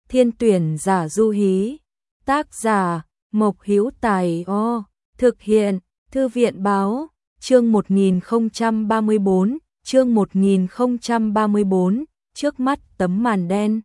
Thiên tuyển giả du hí. Tác giả Mộc Hữu Tài. Thực hiện Thư viện báo. Chương 1034, chương 1034, trước mắt tấm màn đen.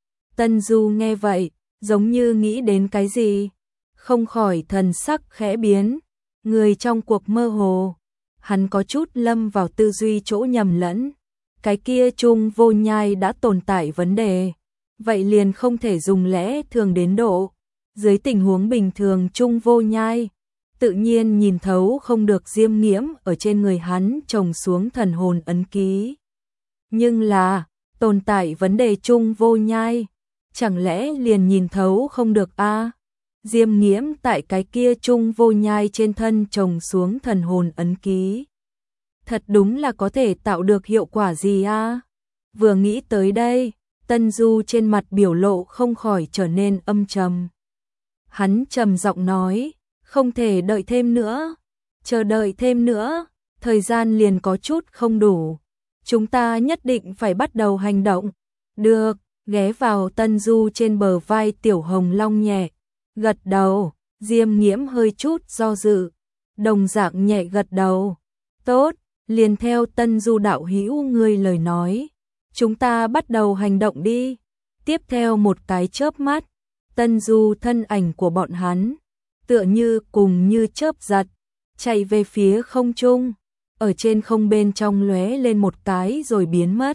Tân Du nghe vậy, giống như nghĩ đến cái gì, không khỏi thần sắc khẽ biến, người trong cuộc mơ hồ, hắn có chút lâm vào tư duy chỗ nhầm lẫn, cái kia Trung Vô Nhai đã tồn tại vấn đề, vậy liền không thể dùng lẽ thường đến độ, dưới tình huống bình thường Trung Vô Nhai tự nhiên nhìn thấu không được Diêm Nghiễm ở trên người hắn trồng xuống thần hồn ấn ký. Nhưng là, tồn tại vấn đề Trung Vô Nhai, chẳng lẽ liền nhìn thấu không được a? Diêm Nghiễm tại cái kia Trung Vô Nhai trên thân trồng xuống thần hồn ấn ký. Thật đúng là có thể tạo được hiệu quả gì a? Vừa nghĩ tới đây, Tân Du trên mặt biểu lộ không khỏi trở nên âm trầm. Hắn trầm giọng nói, không thể đợi thêm nữa, chờ đợi thêm nữa, thời gian liền có chút không đủ. Chúng ta nhất định phải bắt đầu hành động. Được, ghé vào Tân Du trên bờ vai Tiểu Hồng Long nhẹ, gật đầu, Diêm Nghiễm hơi chút do dự, đồng dạng nhẹ gật đầu. Tốt, liền theo Tân Du đạo hữu ngươi lời nói, chúng ta bắt đầu hành động đi. Tiếp theo một cái chớp mắt, Tân Du thân ảnh của bọn hắn tựa như cùng như chớp giật, chạy về phía không trung, ở trên không bên trong lóe lên một cái rồi biến mất.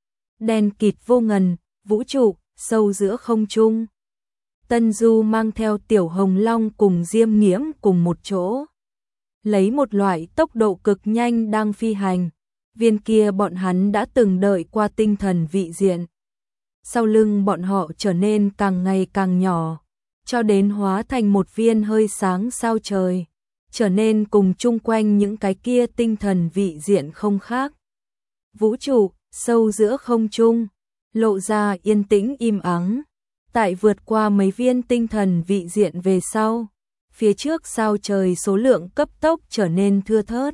Đen kịt vô ngần, vũ trụ, sâu giữa không trung. Tân Du mang theo Tiểu Hồng Long cùng Diêm Nghiễm cùng một chỗ, lấy một loại tốc độ cực nhanh đang phi hành. Viên kia bọn hắn đã từng đợi qua tinh thần vị diện. Sau lưng bọn họ trở nên càng ngày càng nhỏ, cho đến hóa thành một viên hơi sáng sao trời, trở nên cùng chung quanh những cái kia tinh thần vị diện không khác. Vũ trụ, sâu giữa không trung, lộ ra yên tĩnh im ắng. Tại vượt qua mấy viên tinh thần vị diện về sau, phía trước sao trời số lượng cấp tốc trở nên thưa thớt.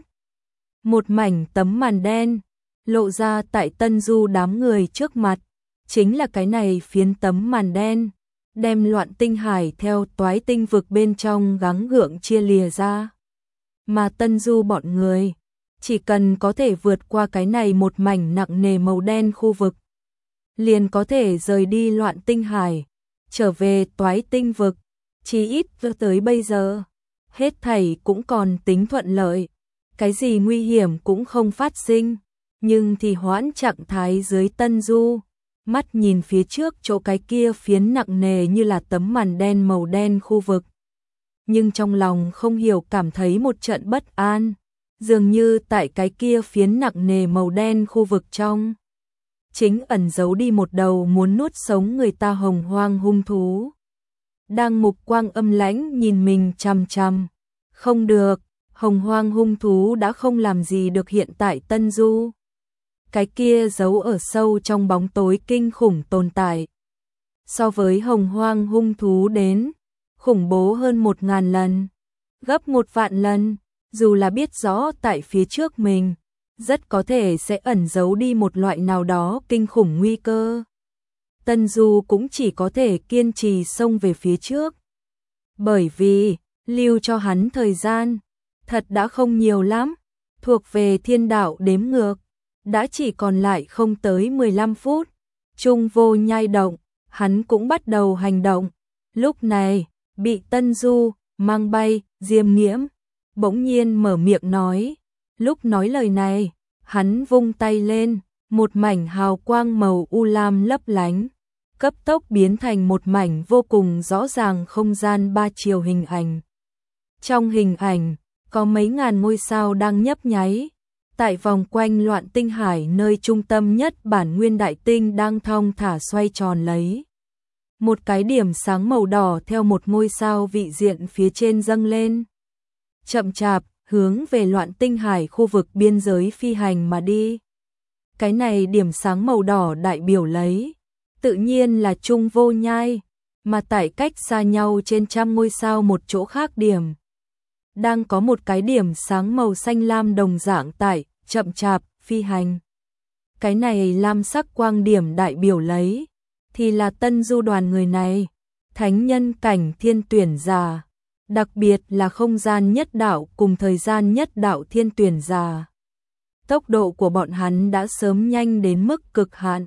Một mảnh tấm màn đen, lộ ra tại Tân Du đám người trước mặt, chính là cái này phiến tấm màn đen, đem loạn tinh hải theo toái tinh vực bên trong gắng gượng chia lìa ra. Mà Tân Du bọn người, chỉ cần có thể vượt qua cái này một mảnh nặng nề màu đen khu vực, liền có thể rời đi loạn tinh hải, trở về toái tinh vực, chỉ ít tới bây giờ, hết thảy cũng còn tính thuận lợi, cái gì nguy hiểm cũng không phát sinh, nhưng thì hoãn trạng thái dưới Tân Du, mắt nhìn phía trước chỗ cái kia phiến nặng nề như là tấm màn đen màu đen khu vực. Nhưng trong lòng không hiểu cảm thấy một trận bất an, dường như tại cái kia phiến nặng nề màu đen khu vực trong, chính ẩn giấu đi một đầu muốn nuốt sống người ta hồng hoang hung thú. Đang mục quang âm lãnh nhìn mình chằm chằm. Không được, hồng hoang hung thú đã không làm gì được hiện tại Tân Du. Cái kia giấu ở sâu trong bóng tối kinh khủng tồn tại. So với hồng hoang hung thú đến, khủng bố hơn 1000 lần, gấp 1.000.000 lần, dù là biết rõ tại phía trước mình, rất có thể sẽ ẩn giấu đi một loại nào đó kinh khủng nguy cơ. Tân Du cũng chỉ có thể kiên trì xông về phía trước. Bởi vì, lưu cho hắn thời gian, thật đã không nhiều lắm, thuộc về thiên đạo đếm ngược, đã chỉ còn lại không tới 15 phút. Trung Vô Nhai động, hắn cũng bắt đầu hành động. Lúc này, bị Tân Du mang bay, Diêm Nghiễm bỗng nhiên mở miệng nói. Lúc nói lời này, hắn vung tay lên, một mảnh hào quang màu u lam lấp lánh, cấp tốc biến thành một mảnh vô cùng rõ ràng không gian 3 chiều hình ảnh. Trong hình ảnh, có mấy ngàn ngôi sao đang nhấp nháy, tại vòng quanh loạn tinh hải nơi trung tâm nhất bản nguyên đại tinh đang thong thả xoay tròn lấy. Một cái điểm sáng màu đỏ theo một ngôi sao vị diện phía trên dâng lên, chậm chạp hướng về loạn tinh hải khu vực biên giới phi hành mà đi. Cái này điểm sáng màu đỏ đại biểu lấy, tự nhiên là Trung Vô Nhai, mà tại cách xa nhau trên trăm ngôi sao một chỗ khác điểm, đang có một cái điểm sáng màu xanh lam đồng dạng tại chậm chạp phi hành. Cái này lam sắc quang điểm đại biểu lấy thì là Tân Du đoàn người này, thánh nhân cảnh thiên tuyển giả, đặc biệt là không gian nhất đạo cùng thời gian nhất đạo thiên tuyển giả. Tốc độ của bọn hắn đã sớm nhanh đến mức cực hạn.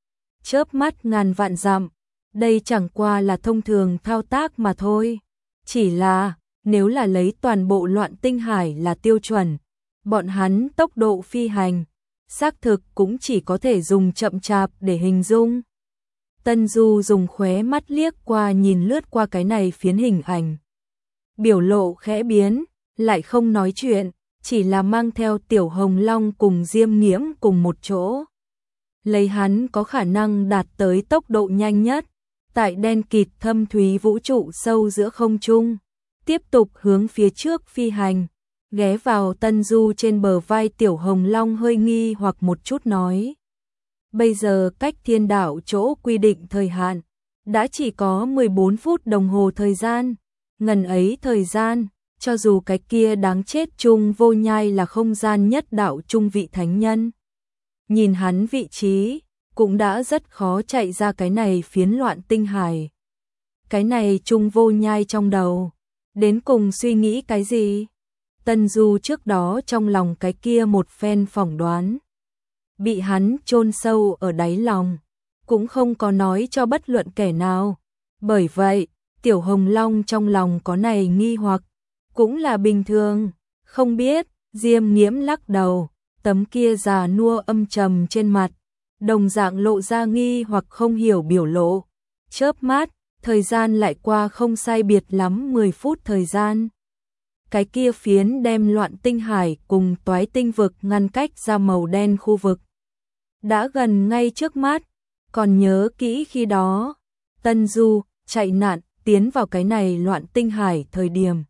Chớp mắt ngàn vạn dặm, đây chẳng qua là thông thường thao tác mà thôi. Chỉ là, nếu là lấy toàn bộ Loạn Tinh Hải là tiêu chuẩn, bọn hắn tốc độ phi hành, xác thực cũng chỉ có thể dùng chậm chạp để hình dung. Tân Du dùng khóe mắt liếc qua nhìn lướt qua cái này phiến hình ảnh. Biểu lộ khẽ biến, lại không nói chuyện, chỉ là mang theo Tiểu Hồng Long cùng Diêm Nghiễm cùng một chỗ. Lấy hắn có khả năng đạt tới tốc độ nhanh nhất, tại đen kịt thâm thúy vũ trụ sâu giữa không trung, tiếp tục hướng phía trước phi hành, ghé vào Tân Du trên bờ vai Tiểu Hồng Long hơi nghi hoặc một chút nói. Bây giờ cách thiên đạo chỗ quy định thời hạn, đã chỉ có 14 phút đồng hồ thời gian, ngần ấy thời gian, cho dù cái kia đáng chết Trung Vô Nhai là không gian nhất đạo trung vị thánh nhân. Nhìn hắn vị trí, cũng đã rất khó chạy ra cái này phiến Loạn Tinh Hải. Cái này Trung Vô Nhai trong đầu, đến cùng suy nghĩ cái gì? Tân Du trước đó trong lòng cái kia một phen phỏng đoán, bị hắn chôn sâu ở đáy lòng, cũng không có nói cho bất luận kẻ nào. Bởi vậy, Tiểu Hồng Long trong lòng có này nghi hoặc, cũng là bình thường, không biết. Diêm Nghiễm lắc đầu, tấm kia già nua âm trầm trên mặt, đồng dạng lộ ra nghi hoặc không hiểu biểu lộ. Chớp mắt, thời gian lại qua không sai biệt lắm 10 phút thời gian. Cái kia phiến đem Loạn Tinh Hải cùng Toái Tinh vực ngăn cách ra màu đen khu vực. Đã gần ngay trước mắt, còn nhớ kỹ khi đó, Tân Du chạy nạn tiến vào cái này Loạn Tinh Hải thời điểm.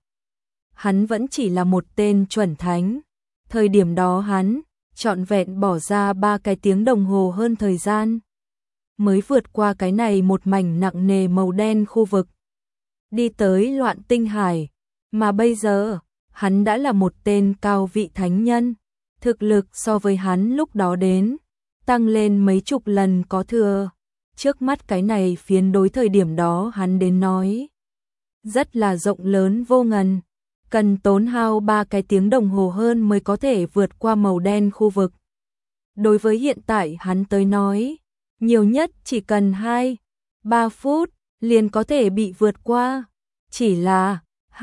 Hắn vẫn chỉ là một tên chuẩn thánh. Thời điểm đó hắn trọn vẹn bỏ ra 3 cái tiếng đồng hồ hơn thời gian, mới vượt qua cái này một mảnh nặng nề màu đen khu vực, đi tới Loạn Tinh Hải. Mà bây giờ, hắn đã là một tên cao vị thánh nhân, thực lực so với hắn lúc đó đến, tăng lên mấy chục lần có thừa. Trước mắt cái này phiến đối thời điểm đó hắn đến nói, rất là rộng lớn vô ngần, cần tốn hao 3 cái tiếng đồng hồ hơn mới có thể vượt qua màu đen khu vực. Đối với hiện tại hắn tới nói, nhiều nhất chỉ cần 2-3 phút liền có thể bị vượt qua. Chỉ là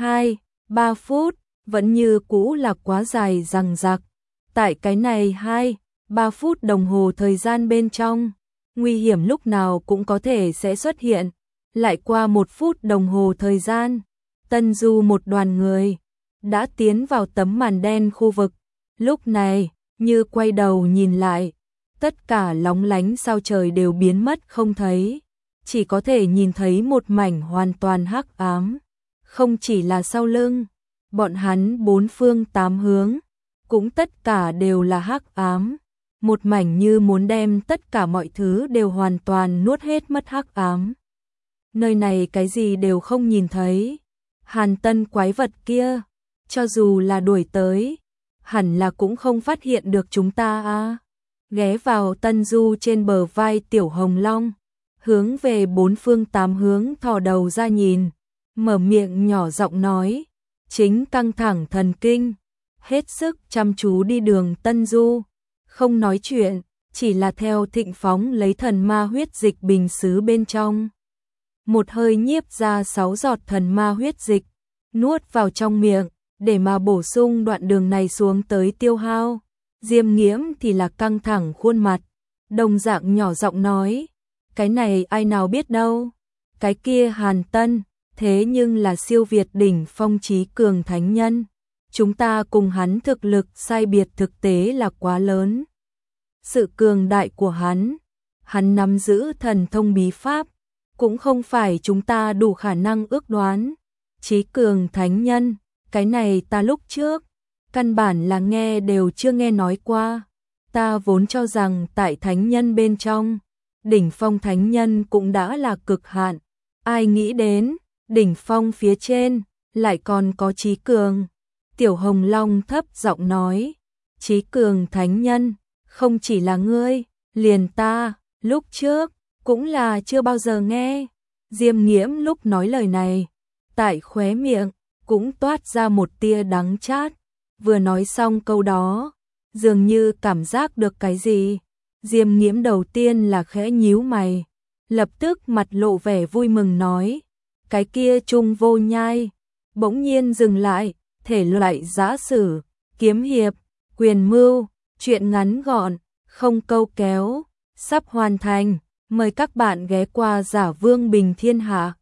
2-3 phút vẫn như cũ là quá dài dằng dặc. Tại cái này 2-3 phút đồng hồ thời gian bên trong, nguy hiểm lúc nào cũng có thể sẽ xuất hiện. Lại qua 1 phút đồng hồ thời gian, Tân Du một đoàn người đã tiến vào tấm màn đen khu vực. Lúc này, như quay đầu nhìn lại, tất cả lóng lánh sao trời đều biến mất không thấy, chỉ có thể nhìn thấy một mảnh hoàn toàn hắc ám. Không chỉ là sau lưng, bọn hắn 4 phương 8 hướng, cũng tất cả đều là hắc ám, một mảnh như muốn đem tất cả mọi thứ đều hoàn toàn nuốt hết mất hắc ám. Nơi này cái gì đều không nhìn thấy. Hàn Tân quái vật kia, cho dù là đuổi tới, hẳn là cũng không phát hiện được chúng ta à. Ghé vào Tân Du trên bờ vai Tiểu Hồng Long, hướng về 4 phương 8 hướng thò đầu ra nhìn, mở miệng nhỏ giọng nói, chính căng thẳng thần kinh, hết sức chăm chú đi đường. Tân Du không nói chuyện, chỉ là theo Thịnh Phóng lấy thần ma huyết dịch bình sứ bên trong, một hơi nhiếp ra 6 giọt thần ma huyết dịch, nuốt vào trong miệng, để mà bổ sung đoạn đường này xuống tới tiêu hao. Diêm Nghiễm thì là căng thẳng khuôn mặt, đồng dạng nhỏ giọng nói, cái này ai nào biết đâu, cái kia Hàn Tân, thế nhưng là siêu việt đỉnh phong trí cường thánh nhân, chúng ta cùng hắn thực lực sai biệt thực tế là quá lớn. Sự cường đại của hắn nắm giữ thần thông bí pháp, cũng không phải chúng ta đủ khả năng ước đoán. Trí cường thánh nhân, cái này ta lúc trước căn bản là nghe đều chưa nghe nói qua. Ta vốn cho rằng tại thánh nhân bên trong, đỉnh phong thánh nhân cũng đã là cực hạn. Ai nghĩ đến, đỉnh phong phía trên, lại còn có trí cường. Tiểu Hồng Long thấp giọng nói, trí cường thánh nhân, không chỉ là ngươi, liền ta, lúc trước, cũng là chưa bao giờ nghe. Diêm Nghiễm lúc nói lời này, tại khóe miệng cũng toát ra một tia đắng chát, vừa nói xong câu đó, dường như cảm giác được cái gì. Diêm Nghiễm đầu tiên là khẽ nhíu mày, lập tức mặt lộ vẻ vui mừng nói, cái kia Trung Vô Nhai, bỗng nhiên dừng lại, thể loại giã sử, kiếm hiệp, quyền mưu, truyện ngắn gọn, không câu kéo, sắp hoàn thành, mời các bạn ghé qua Giả Vương Bình Thiên Hạ.